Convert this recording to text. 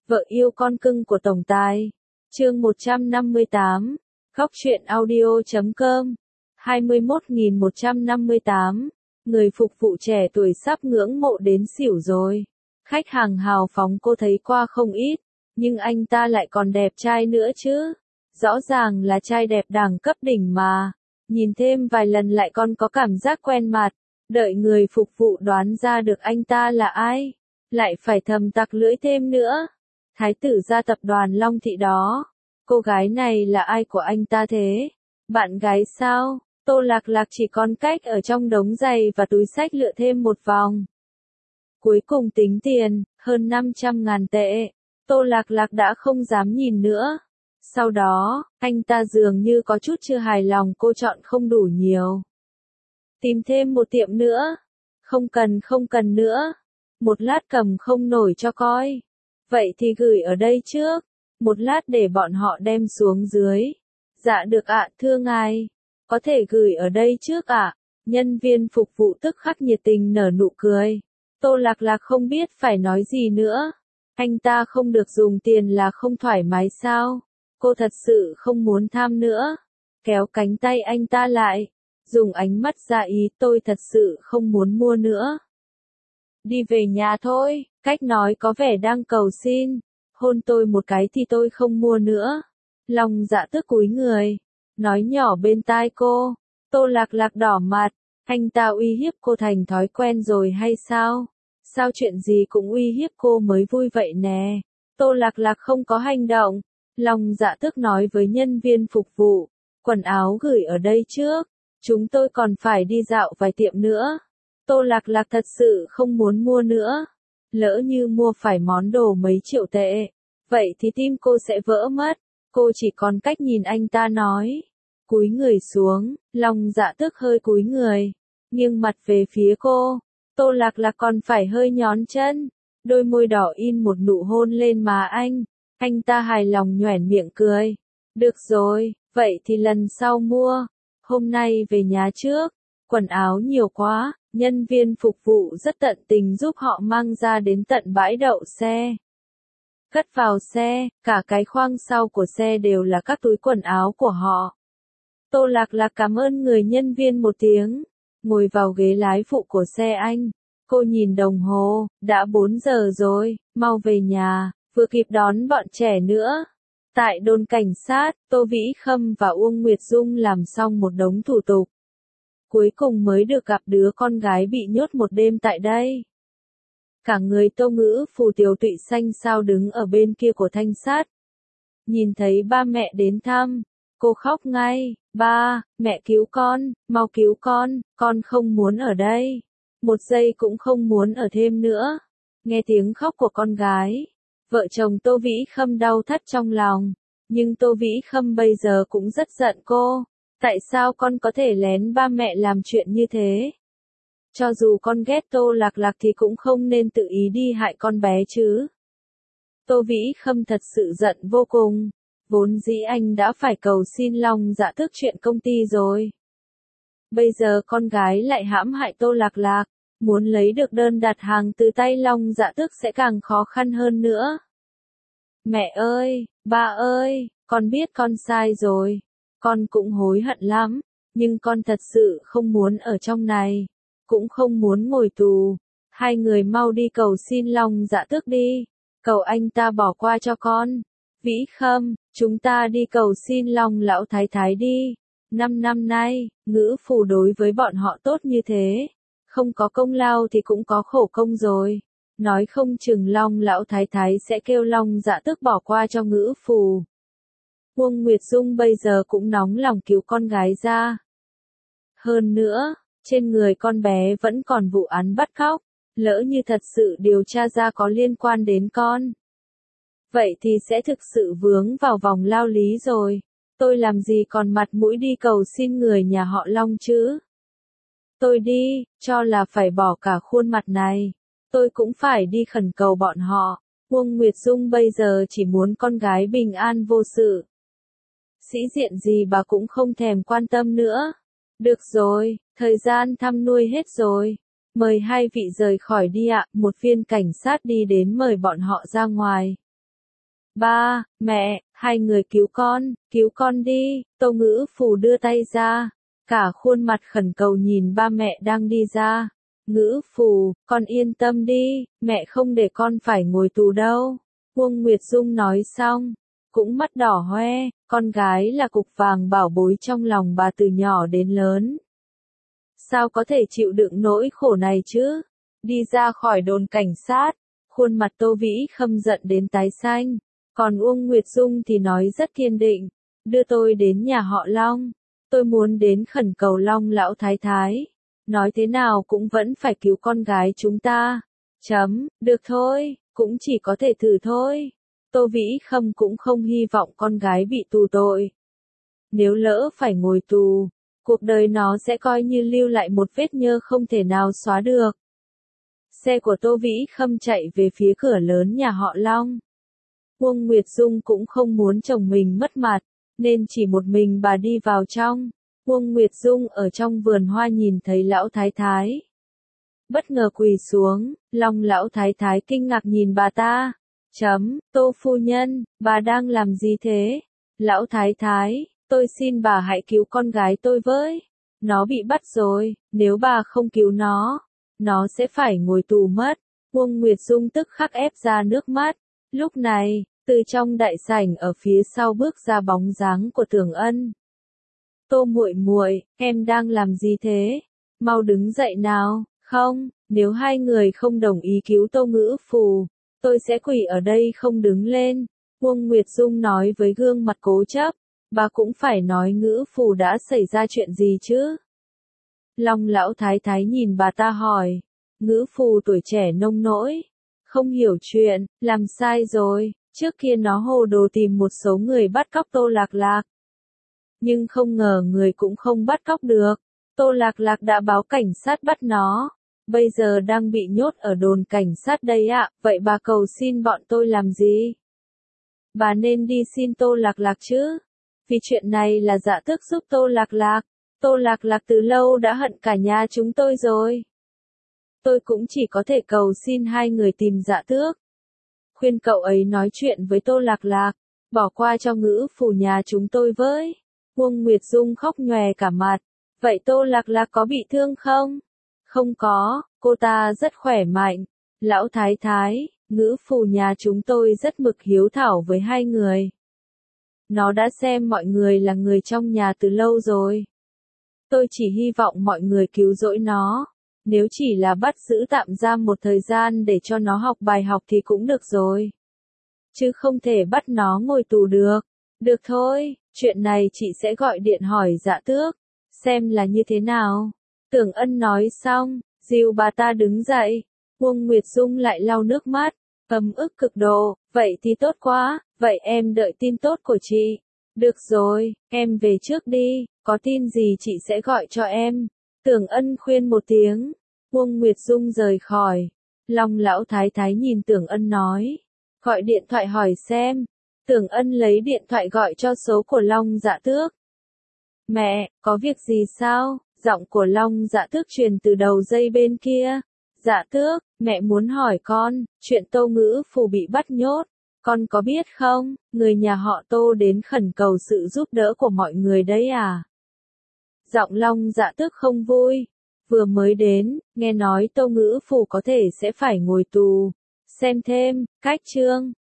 Vợ yêu con cưng của tổng tài. Chương 158. Góc truyện audio.com. 21.158. Người phục vụ trẻ tuổi sắp ngưỡng mộ đến xỉu rồi. Khách hàng hào phóng cô thấy qua không ít, nhưng anh ta lại còn đẹp trai nữa chứ. Rõ ràng là trai đẹp đẳng cấp đỉnh mà. Nhìn thêm vài lần lại còn có cảm giác quen mặt. Đợi người phục vụ đoán ra được anh ta là ai, lại phải thầm tặc lưỡi thêm nữa. Thái tử gia tập đoàn Long Thị đó. Cô gái này là ai của anh ta thế? Bạn gái sao? Tô Lạc Lạc chỉ còn cách ở trong đống giày và túi xách lựa thêm một vòng. Cuối cùng tính tiền, hơn 500.000 tệ. Tô Lạc Lạc đã không dám nhìn nữa. Sau đó, anh ta dường như có chút chưa hài lòng cô chọn không đủ nhiều. Tìm thêm một tiệm nữa. Không cần nữa. Một lát cầm không nổi cho coi. Vậy thì gửi ở đây trước. Một lát để bọn họ đem xuống dưới. Dạ được ạ, thưa ngài. Có thể gửi ở đây trước ạ. Nhân viên phục vụ tức khắc nhiệt tình nở nụ cười. Tô Lạc Lạc không biết phải nói gì nữa. Anh ta không được dùng tiền là không thoải mái sao? Cô thật sự không muốn tham nữa. Kéo cánh tay anh ta lại. Dùng ánh mắt ra ý tôi thật sự không muốn mua nữa. Đi về nhà thôi, cách nói có vẻ đang cầu xin. Hôn tôi một cái thì tôi không mua nữa. Long Dạ Tước cúi người. Nói nhỏ bên tai cô. Tô Lạc Lạc đỏ mặt. Anh ta uy hiếp cô thành thói quen rồi hay sao? Sao chuyện gì cũng uy hiếp cô mới vui vậy nè? Tô Lạc Lạc không có hành động. Long Dạ Tước nói với nhân viên phục vụ. Quần áo gửi ở đây trước. Chúng tôi còn phải đi dạo vài tiệm nữa. Tô Lạc Lạc thật sự không muốn mua nữa. Lỡ như mua phải món đồ mấy triệu tệ, vậy thì tim cô sẽ vỡ mất. Cô chỉ còn cách nhìn anh ta nói. Cúi người xuống, Long Dạ Tước hơi cúi người, nghiêng mặt về phía cô. Tô Lạc Lạc còn phải hơi nhón chân. Đôi môi đỏ in một nụ hôn lên má anh. Anh ta hài lòng nhoẻn miệng cười. Được rồi, vậy thì lần sau mua. Hôm nay về nhà trước. Quần áo nhiều quá. Nhân viên phục vụ rất tận tình giúp họ mang ra đến tận bãi đậu xe. Cất vào xe, cả cái khoang sau của xe đều là các túi quần áo của họ. Tô Lạc Lạc cảm ơn người nhân viên một tiếng, ngồi vào ghế lái phụ của xe anh. Cô nhìn đồng hồ, đã 4 giờ rồi, mau về nhà, vừa kịp đón bọn trẻ nữa. Tại đồn cảnh sát, Tô Vĩ Khâm và Uông Nguyệt Dung làm xong một đống thủ tục. Cuối cùng mới được gặp đứa con gái bị nhốt một đêm tại đây. Cả người Tô Ngữ Phù Tiểu Tụy xanh xao đứng ở bên kia của thanh sát. Nhìn thấy ba mẹ đến thăm, cô khóc ngay. Ba, mẹ cứu con, mau cứu con không muốn ở đây. Một giây cũng không muốn ở thêm nữa. Nghe tiếng khóc của con gái, vợ chồng Tô Vĩ Khâm đau thắt trong lòng. Nhưng Tô Vĩ Khâm bây giờ cũng rất giận cô. Tại sao con có thể lén ba mẹ làm chuyện như thế? Cho dù con ghét Tô Lạc Lạc thì cũng không nên tự ý đi hại con bé chứ. Tô Vĩ Khâm thật sự giận vô cùng. Vốn dĩ anh đã phải cầu xin Long Dạ Tước chuyện công ty rồi. Bây giờ con gái lại hãm hại Tô Lạc Lạc. Muốn lấy được đơn đặt hàng từ tay Long Dạ Tước sẽ càng khó khăn hơn nữa. Mẹ ơi, ba ơi, con biết con sai rồi. Con cũng hối hận lắm, nhưng con thật sự không muốn ở trong này, cũng không muốn ngồi tù. Hai người mau đi cầu xin Long Dạ Tước đi, cầu anh ta bỏ qua cho con. Vĩ Khâm, chúng ta đi cầu xin Long lão thái thái đi. 5 năm nay, Ngữ Phù đối với bọn họ tốt như thế, không có công lao thì cũng có khổ công rồi. Nói không chừng Long lão thái thái sẽ kêu Long Dạ Tước bỏ qua cho Ngữ Phù. Uông Nguyệt Dung bây giờ cũng nóng lòng cứu con gái ra. Hơn nữa, trên người con bé vẫn còn vụ án bắt cóc, lỡ như thật sự điều tra ra có liên quan đến con. Vậy thì sẽ thực sự vướng vào vòng lao lý rồi. Tôi làm gì còn mặt mũi đi cầu xin người nhà họ Long chứ? Tôi đi, cho là phải bỏ cả khuôn mặt này. Tôi cũng phải đi khẩn cầu bọn họ. Uông Nguyệt Dung bây giờ chỉ muốn con gái bình an vô sự. Sĩ diện gì bà cũng không thèm quan tâm nữa. Được rồi, thời gian thăm nuôi hết rồi. Mời hai vị rời khỏi đi ạ. Một viên cảnh sát đi đến mời bọn họ ra ngoài. Ba, mẹ, hai người cứu con đi, Tô Ngữ Phù đưa tay ra, cả khuôn mặt khẩn cầu nhìn ba mẹ đang đi ra. Ngữ Phù, con yên tâm đi, mẹ không để con phải ngồi tù đâu. Uông Nguyệt Dung nói xong, cũng mắt đỏ hoe, con gái là cục vàng bảo bối trong lòng bà từ nhỏ đến lớn. Sao có thể chịu đựng nỗi khổ này chứ? Đi ra khỏi đồn cảnh sát, khuôn mặt Tô Vĩ Khâm giận đến tái xanh, còn Uông Nguyệt Dung thì nói rất kiên định, đưa tôi đến nhà họ Long, tôi muốn đến khẩn cầu Long lão thái thái, nói thế nào cũng vẫn phải cứu con gái chúng ta. Được thôi, cũng chỉ có thể thử thôi. Tô Vĩ Khâm cũng không hy vọng con gái bị tù tội. Nếu lỡ phải ngồi tù, cuộc đời nó sẽ coi như lưu lại một vết nhơ không thể nào xóa được. Xe của Tô Vĩ Khâm chạy về phía cửa lớn nhà họ Long. Uông Nguyệt Dung cũng không muốn chồng mình mất mặt, nên chỉ một mình bà đi vào trong. Uông Nguyệt Dung ở trong vườn hoa nhìn thấy lão thái thái. Bất ngờ quỳ xuống, Long lão thái thái kinh ngạc nhìn bà ta. Tô phu nhân, bà đang làm gì thế? Lão thái thái, tôi xin bà hãy cứu con gái tôi với. Nó bị bắt rồi, nếu bà không cứu nó sẽ phải ngồi tù mất. Uông Nguyệt Dung tức khắc ép ra nước mắt. Lúc này, từ trong đại sảnh ở phía sau bước ra bóng dáng của Tưởng Ân. Tô muội muội, em đang làm gì thế? Mau đứng dậy nào, không, nếu hai người không đồng ý cứu Tô Ngữ Phù, tôi sẽ quỳ ở đây không đứng lên. Uông Nguyệt Dung nói với gương mặt cố chấp, bà cũng phải nói Ngữ Phù đã xảy ra chuyện gì chứ? Long lão thái thái nhìn bà ta hỏi, Ngữ Phù tuổi trẻ nông nỗi, không hiểu chuyện, làm sai rồi, trước kia nó hồ đồ tìm một số người bắt cóc Tô Lạc Lạc. Nhưng không ngờ người cũng không bắt cóc được, Tô Lạc Lạc đã báo cảnh sát bắt nó, bây giờ đang bị nhốt ở đồn cảnh sát đây ạ, vậy bà cầu xin bọn tôi làm gì? Bà nên đi xin Tô Lạc Lạc chứ, vì chuyện này là Dạ Tước giúp Tô Lạc Lạc, Tô Lạc Lạc từ lâu đã hận cả nhà chúng tôi rồi. Tôi cũng chỉ có thể cầu xin hai người tìm Dạ Tước. Khuyên cậu ấy nói chuyện với Tô Lạc Lạc, bỏ qua cho Ngữ Phù nhà chúng tôi với. Uông Nguyệt Dung khóc nhòe cả mặt. Vậy Tô Lạc Lạc có bị thương không? Không có, cô ta rất khỏe mạnh. Lão thái thái, Ngữ Phù nhà chúng tôi rất mực hiếu thảo với hai người. Nó đã xem mọi người là người trong nhà từ lâu rồi. Tôi chỉ hy vọng mọi người cứu rỗi nó. Nếu chỉ là bắt giữ tạm giam một thời gian để cho nó học bài học thì cũng được rồi. Chứ không thể bắt nó ngồi tù được. Được thôi, chuyện này chị sẽ gọi điện hỏi Dạ Tước, xem là như thế nào. Tưởng Ân nói xong, dìu bà ta đứng dậy. Uông Nguyệt Dung lại lau nước mắt, ấm ức cực độ, vậy thì tốt quá, vậy em đợi tin tốt của chị. Được rồi, em về trước đi, có tin gì chị sẽ gọi cho em. Tưởng Ân khuyên một tiếng, Uông Nguyệt Dung rời khỏi. Long lão thái thái nhìn Tưởng Ân nói, gọi điện thoại hỏi xem. Tưởng Ân lấy điện thoại gọi cho số của Long Dạ Tước. Mẹ, có việc gì sao? Giọng của Long Dạ Tước truyền từ đầu dây bên kia. Dạ Tước, mẹ muốn hỏi con, chuyện Tô Ngữ Phù bị bắt nhốt. Con có biết không, người nhà họ Tô đến khẩn cầu sự giúp đỡ của mọi người đấy à? Giọng Long Dạ Tước không vui. Vừa mới đến, nghe nói Tô Ngữ Phù có thể sẽ phải ngồi tù. Xem thêm, cách chương.